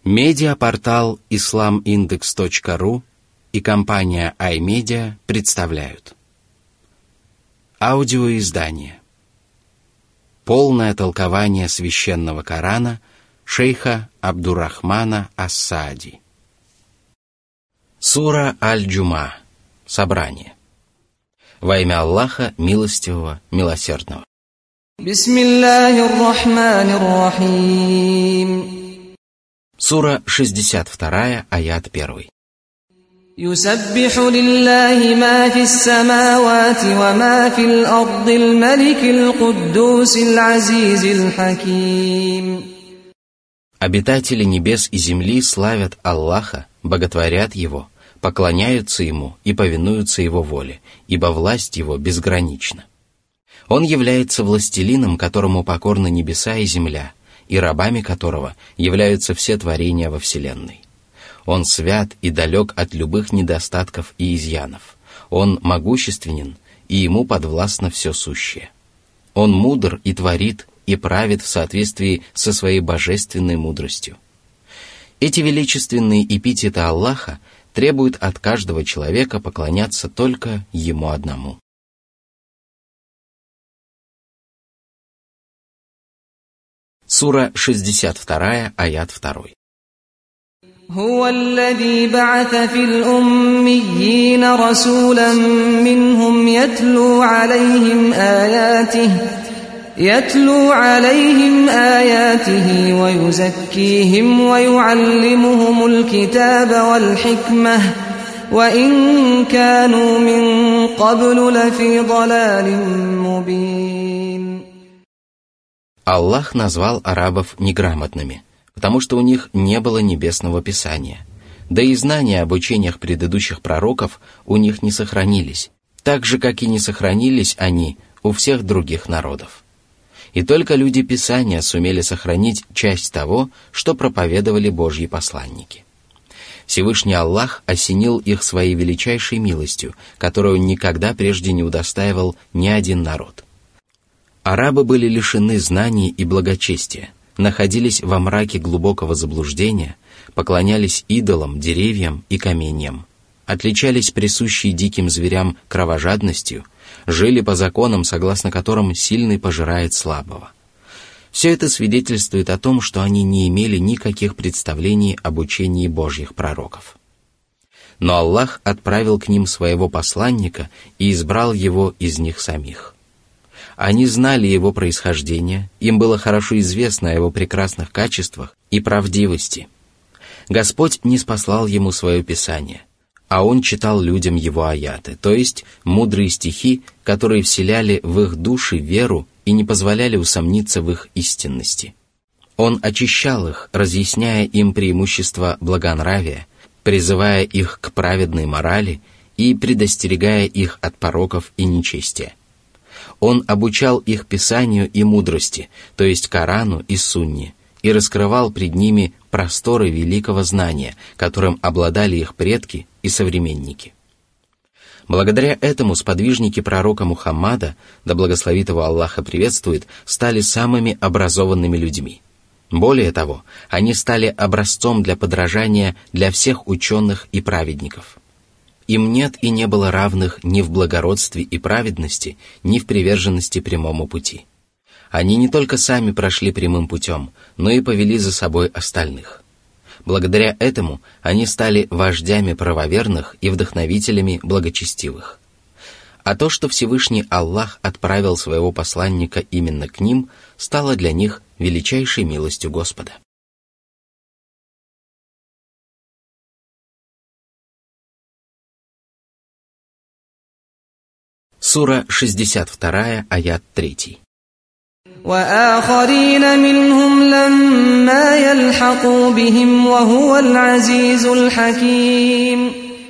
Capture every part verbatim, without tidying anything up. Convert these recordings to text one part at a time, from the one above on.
Медиапортал ислам индекс точка ру и компания iMedia представляют аудиоиздание «Полное толкование священного Корана» шейха Абдуррахмана ас-Саади. Сура Аль-Джума. Собрание. Во имя Аллаха, милостивого, милосердного. Бисмиллахир-рахманир-рахим. Сура шестьдесят два, аят один. Юсаббиху лиллахи ма фис-самавати ва ма фил-ардил маликил куддусил азизил хаким. Обитатели небес и земли славят Аллаха, боготворят Его, поклоняются Ему и повинуются Его воле, ибо власть Его безгранична. Он является властелином, которому покорны небеса и земля, и рабами которого являются все творения во Вселенной. Он свят и далек от любых недостатков и изъянов. Он могущественен, и Ему подвластно все сущее. Он мудр и творит, и правит в соответствии со своей божественной мудростью. Эти величественные эпитеты Аллаха требуют от каждого человека поклоняться только Ему одному. Сура шестьдесят два, аят два. هو الذي بعث في الأميين رسولا منهم يتلو عليهم آياته يتلو عليهم آياته ويزكيهم ويعلمهم الكتاب والحكمة وإن كانوا من قبل لفي ضلال مبين. Аллах назвал арабов неграмотными, потому что у них не было небесного писания, да и знания об учениях предыдущих пророков у них не сохранились, так же, как и не сохранились они у всех других народов. И только люди Писания сумели сохранить часть того, что проповедовали Божьи посланники. Всевышний Аллах осенил их своей величайшей милостью, которую никогда прежде не удостаивал ни один народ. Арабы были лишены знаний и благочестия, находились во мраке глубокого заблуждения, поклонялись идолам, деревьям и каменьям, отличались присущей диким зверям кровожадностью, жили по законам, согласно которым сильный пожирает слабого. Все это свидетельствует о том, что они не имели никаких представлений об учении Божьих пророков. Но Аллах отправил к ним своего посланника и избрал его из них самих. Они знали его происхождение, им было хорошо известно о его прекрасных качествах и правдивости. Господь ниспослал ему свое Писание, а он читал людям его аяты, то есть мудрые стихи, которые вселяли в их души веру и не позволяли усомниться в их истинности. Он очищал их, разъясняя им преимущества благонравия, призывая их к праведной морали и предостерегая их от пороков и нечестия. Он обучал их Писанию и мудрости, то есть Корану и Сунне, и раскрывал пред ними просторы великого знания, которым обладали их предки и современники. Благодаря этому сподвижники пророка Мухаммада, да благословит его Аллах и приветствует, стали самыми образованными людьми. Более того, они стали образцом для подражания для всех ученых и праведников. Им нет и не было равных ни в благородстве и праведности, ни в приверженности прямому пути. Они не только сами прошли прямым путем, но и повели за собой остальных. Благодаря этому они стали вождями правоверных и вдохновителями благочестивых. А то, что Всевышний Аллах отправил своего посланника именно к ним, стало для них величайшей милостью Господа. Сура шестьдесят два, аят три. وآخرين منهم لما يلحقوا بهم وهو العزيز الحكيم.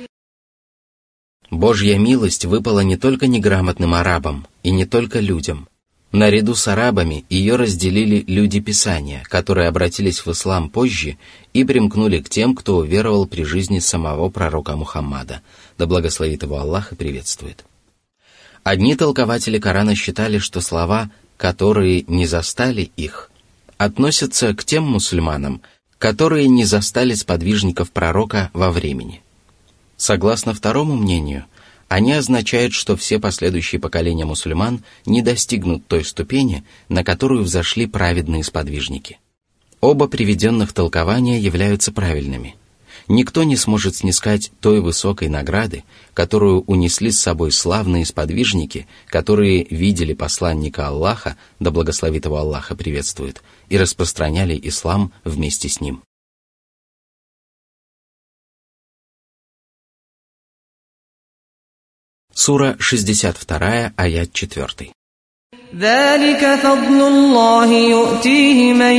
Божья милость выпала не только неграмотным арабам и не только людям. Наряду с арабами ее разделили люди Писания, которые обратились в ислам позже и примкнули к тем, кто уверовал при жизни самого пророка Мухаммада, да благословит его Аллах и приветствует. Одни толкователи Корана считали, что слова «которые не застали их» относятся к тем мусульманам, которые не застали сподвижников пророка во времени. Согласно второму мнению, они означают, что все последующие поколения мусульман не достигнут той ступени, на которую взошли праведные сподвижники. Оба приведенных толкования являются правильными. Никто не сможет снискать той высокой награды, которую унесли с собой славные сподвижники, которые видели посланника Аллаха, да благословит его Аллаха приветствует, и распространяли ислам вместе с ним. Сура шестьдесят два, аят четыре. ذلك فضل الله يؤتيه من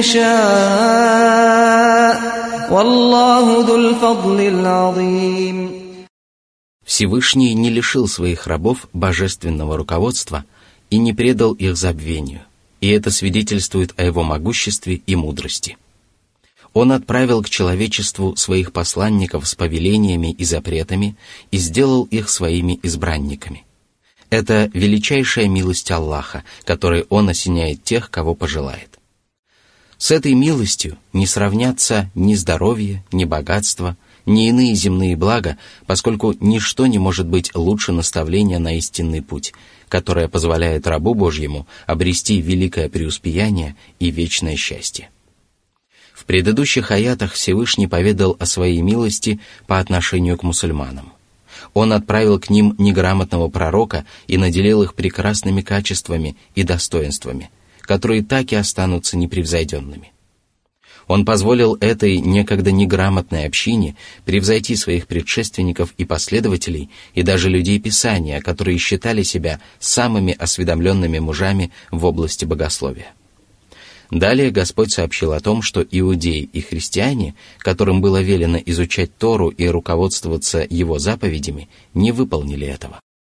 يشاء والله ذو الفضل العظيم. Всевышний не лишил своих рабов божественного руководства и не предал их забвению, и это свидетельствует о его могуществе и мудрости. Он отправил к человечеству своих посланников с повелениями и запретами и сделал их своими избранниками. Это величайшая милость Аллаха, которой Он осеняет тех, кого пожелает. С этой милостью не сравнятся ни здоровье, ни богатство, ни иные земные блага, поскольку ничто не может быть лучше наставления на истинный путь, которое позволяет рабу Божьему обрести великое преуспеяние и вечное счастье. В предыдущих аятах Всевышний поведал о своей милости по отношению к мусульманам. Он отправил к ним неграмотного пророка и наделил их прекрасными качествами и достоинствами, которые так и останутся непревзойденными. Он позволил этой некогда неграмотной общине превзойти своих предшественников и последователей, и даже людей Писания, которые считали себя самыми осведомленными мужами в области богословия. Далее Господь сообщил о том, что иудеи и христиане, которым было велено изучать Тору и руководствоваться его заповедями, не выполнили этого.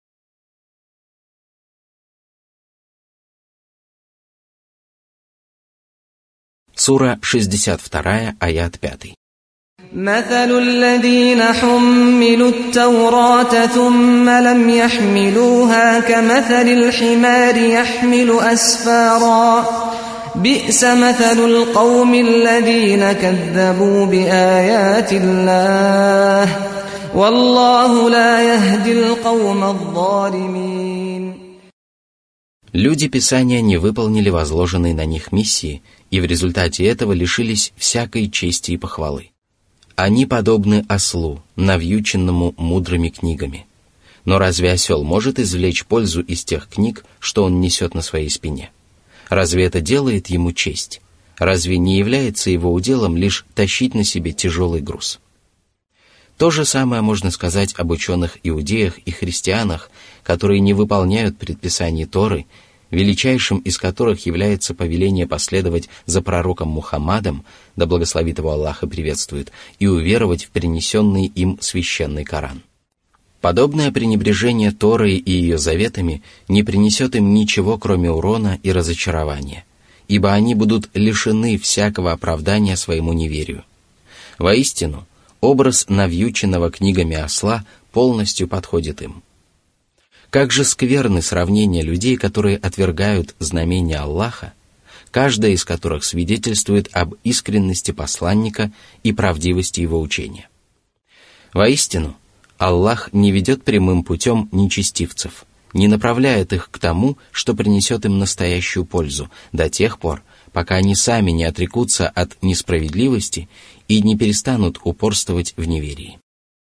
Сура шестьдесят два, аят пять. مثل الذين حملوا التوراة ثم لم يحملوها كمثل الحمار يحمل أسفارا بئس مثل القوم الذين كذبوا بآيات الله والله لا يهدي القوم الظالمين. Люди Писания не выполнили возложенные на них миссии и в результате этого лишились всякой чести и похвалы. Они подобны ослу, навьюченному мудрыми книгами. Но разве осел может извлечь пользу из тех книг, что он несет на своей спине? Разве это делает ему честь? Разве не является его уделом лишь тащить на себе тяжелый груз? То же самое можно сказать об ученых-иудеях и христианах, которые не выполняют предписаний Торы, величайшим из которых является повеление последовать за пророком Мухаммадом, да благословит его Аллах и приветствует, и уверовать в принесенный им священный Коран. Подобное пренебрежение Торой и ее заветами не принесет им ничего, кроме урона и разочарования, ибо они будут лишены всякого оправдания своему неверию. Воистину, образ навьюченного книгами осла полностью подходит им. Как же скверны сравнения людей, которые отвергают знамения Аллаха, каждая из которых свидетельствует об искренности посланника и правдивости его учения. Воистину, Аллах не ведет прямым путем нечестивцев, не направляет их к тому, что принесет им настоящую пользу, до тех пор, пока они сами не отрекутся от несправедливости и не перестанут упорствовать в неверии.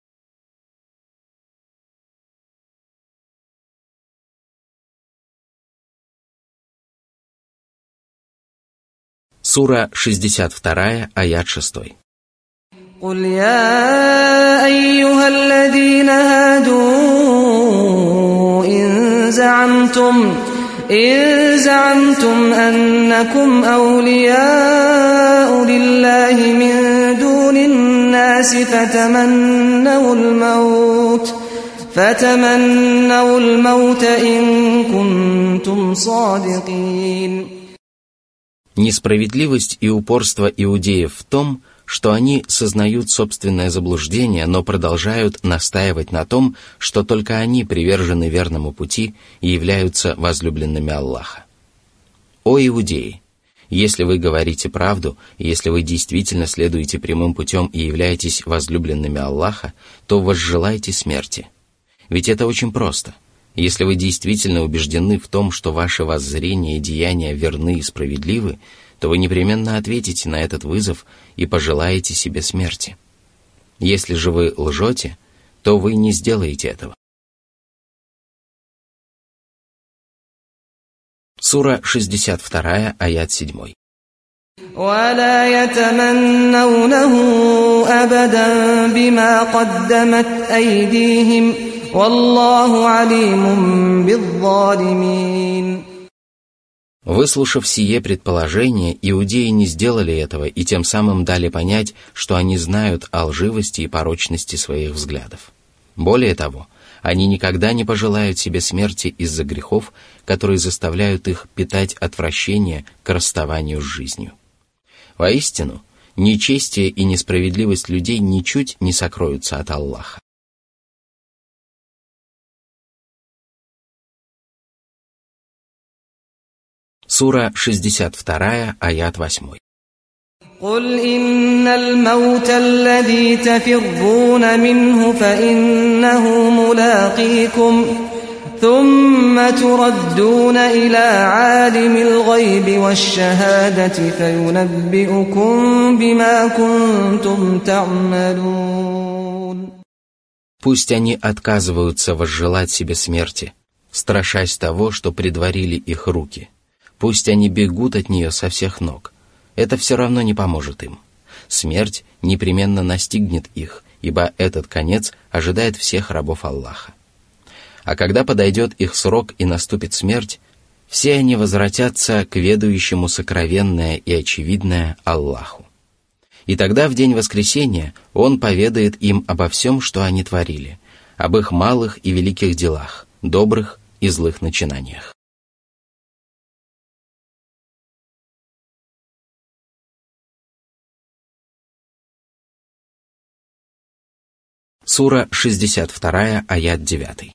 Сура шестьдесят два, аят шесть. قل يا أيها الذين هادوا إن زعمتم إن زعمتم أنكم أولياء لله من دون الناس فتمنوا الموت فتمنوا الموت إن كنتم صادقين. Несправедливость и упорство иудеев в том, что они сознают собственное заблуждение, но продолжают настаивать на том, что только они привержены верному пути и являются возлюбленными Аллаха. О иудеи! Если вы говорите правду, и если вы действительно следуете прямым путем и являетесь возлюбленными Аллаха, то возжелайте смерти. Ведь это очень просто. Если вы действительно убеждены в том, что ваши воззрения и деяния верны и справедливы, то вы непременно ответите на этот вызов и пожелаете себе смерти. Если же вы лжете, то вы не сделаете этого. Сура шестьдесят два, аят семь. ولا يتمنونه أبدا بما قدمت أيديهم والله عليم بالظالمين. Выслушав сие предположение, иудеи не сделали этого и тем самым дали понять, что они знают о лживости и порочности своих взглядов. Более того, они никогда не пожелают себе смерти из-за грехов, которые заставляют их питать отвращение к расставанию с жизнью. Воистину, нечестие и несправедливость людей ничуть не сокроются от Аллаха. Сура шестьдесят два, аят восемь. قل إن الموت الذي تفرون منه فإنه ملاقيكم ثم تردون إلى عالم الغيب والشهادة فينبئكم بما كنتم تعملون. Пусть они отказываются возжелать себе смерти, страшась того, что предварили их руки. Пусть они бегут от нее со всех ног. Это все равно не поможет им. Смерть непременно настигнет их, ибо этот конец ожидает всех рабов Аллаха. А когда подойдет их срок и наступит смерть, все они возвратятся к ведающему сокровенное и очевидное Аллаху. И тогда в день воскресения Он поведает им обо всем, что они творили, об их малых и великих делах, добрых и злых начинаниях. Сура шестьдесят два, аят девять.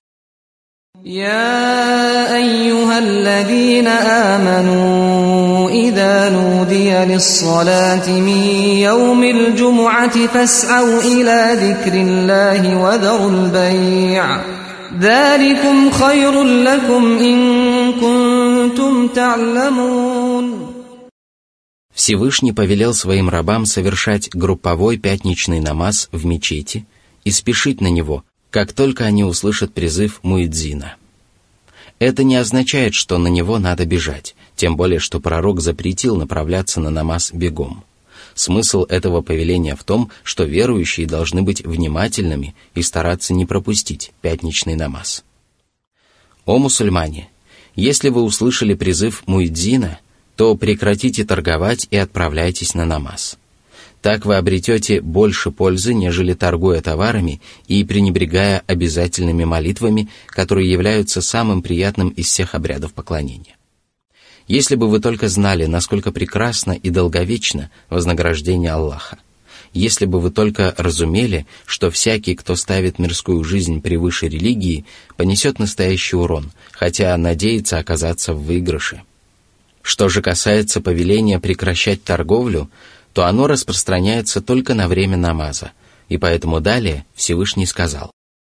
يا أيها الذين آمنوا إذا نودي للصلاة من يوم الجمعة فاسعوا إلى ذكر الله وذروا البيع ذلكم خير لكم إن كنتم تعلمون. Всевышний повелел своим рабам совершать групповой пятничный намаз в мечети и спешить на него, как только они услышат призыв муэдзина. Это не означает, что на него надо бежать, тем более, что пророк запретил направляться на намаз бегом. Смысл этого повеления в том, что верующие должны быть внимательными и стараться не пропустить пятничный намаз. О мусульмане, если вы услышали призыв муэдзина, то прекратите торговать и отправляйтесь на намаз. Так вы обретете больше пользы, нежели торгуя товарами и пренебрегая обязательными молитвами, которые являются самым приятным из всех обрядов поклонения. Если бы вы только знали, насколько прекрасно и долговечно вознаграждение Аллаха, если бы вы только разумели, что всякий, кто ставит мирскую жизнь превыше религии, понесет настоящий урон, хотя надеется оказаться в выигрыше. Что же касается повеления прекращать торговлю, то оно распространяется только на время намаза, и поэтому далее Всевышний сказал: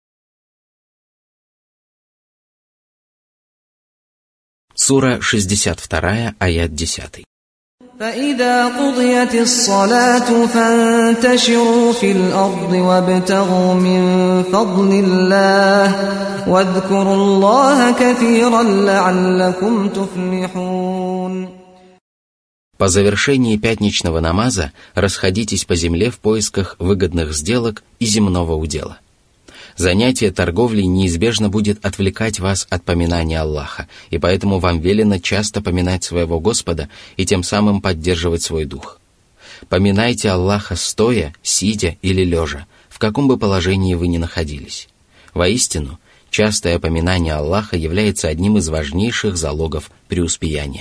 Сура шестьдесят два, аят десять. فإذا قضيت الصلاة فانتشروا في الأرض وابتغوا من فضل الله واذكروا الله كثيرا لعلكم تفلحون. По завершении пятничного намаза расходитесь по земле в поисках выгодных сделок и земного удела. Занятие торговлей неизбежно будет отвлекать вас от поминания Аллаха, и поэтому вам велено часто поминать своего Господа и тем самым поддерживать свой дух. Поминайте Аллаха стоя, сидя или лежа, в каком бы положении вы ни находились. Воистину, частое поминание Аллаха является одним из важнейших залогов преуспеяния.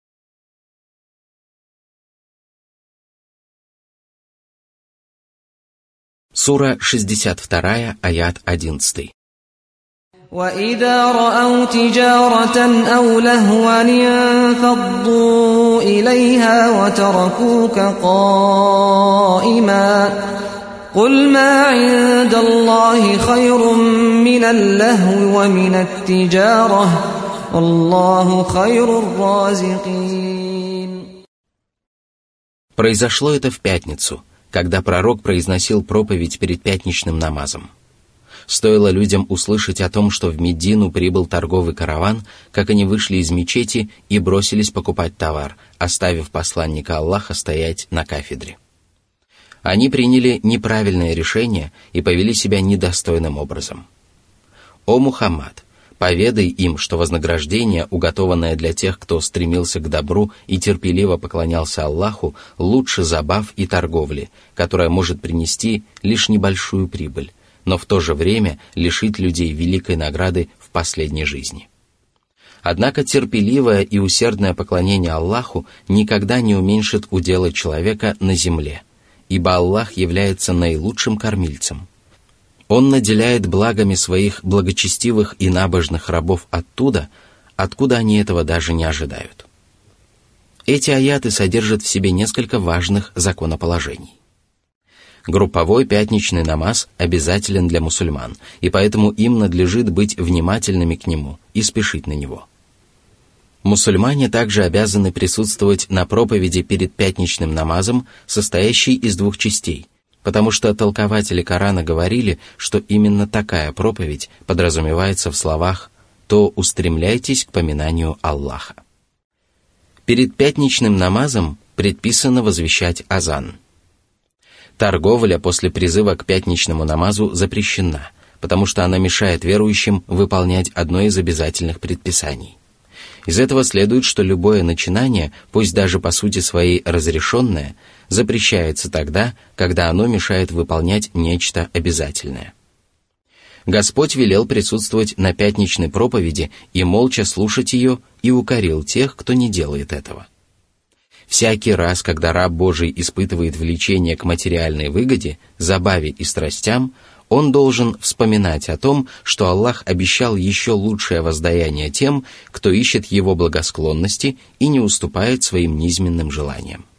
Сура шестьдесят два, аят одиннадцать. وَإِذَا رَأَوْا تِجَارَةً أَوْ لَهْوًا انفَضُّوا فَرَّغُوا إِلَيْهَا وَتَرَكُوكَ قَائِمًا قُلْ مَا عِندَ اللَّهِ خَيْرٌ مِّنَ اللَّهْوِ وَمِنَ التِّجَارَةِ وَاللَّهُ خَيْرُ الرَّازِقِينَ. Произошло это в пятницу, когда пророк произносил проповедь перед пятничным намазом. Стоило людям услышать о том, что в Медину прибыл торговый караван, как они вышли из мечети и бросились покупать товар, оставив посланника Аллаха стоять на кафедре. Они приняли неправильное решение и повели себя недостойным образом. «О Мухаммад, поведай им, что вознаграждение, уготованное для тех, кто стремился к добру и терпеливо поклонялся Аллаху, лучше забав и торговли, которая может принести лишь небольшую прибыль, но в то же время лишить людей великой награды в последней жизни. Однако терпеливое и усердное поклонение Аллаху никогда не уменьшит удела человека на земле, ибо Аллах является наилучшим кормильцем. Он наделяет благами своих благочестивых и набожных рабов оттуда, откуда они этого даже не ожидают». Эти аяты содержат в себе несколько важных законоположений. Групповой пятничный намаз обязателен для мусульман, и поэтому им надлежит быть внимательными к нему и спешить на него. Мусульмане также обязаны присутствовать на проповеди перед пятничным намазом, состоящей из двух частей, потому что толкователи Корана говорили, что именно такая проповедь подразумевается в словах «то устремляйтесь к поминанию Аллаха». Перед пятничным намазом предписано возвещать азан. Торговля после призыва к пятничному намазу запрещена, потому что она мешает верующим выполнять одно из обязательных предписаний. Из этого следует, что любое начинание, пусть даже по сути своей разрешенное, запрещается тогда, когда оно мешает выполнять нечто обязательное. Господь велел присутствовать на пятничной проповеди и молча слушать ее, и укорил тех, кто не делает этого. Всякий раз, когда раб Божий испытывает влечение к материальной выгоде, забаве и страстям, он должен вспоминать о том, что Аллах обещал еще лучшее воздаяние тем, кто ищет его благосклонности и не уступает своим низменным желаниям.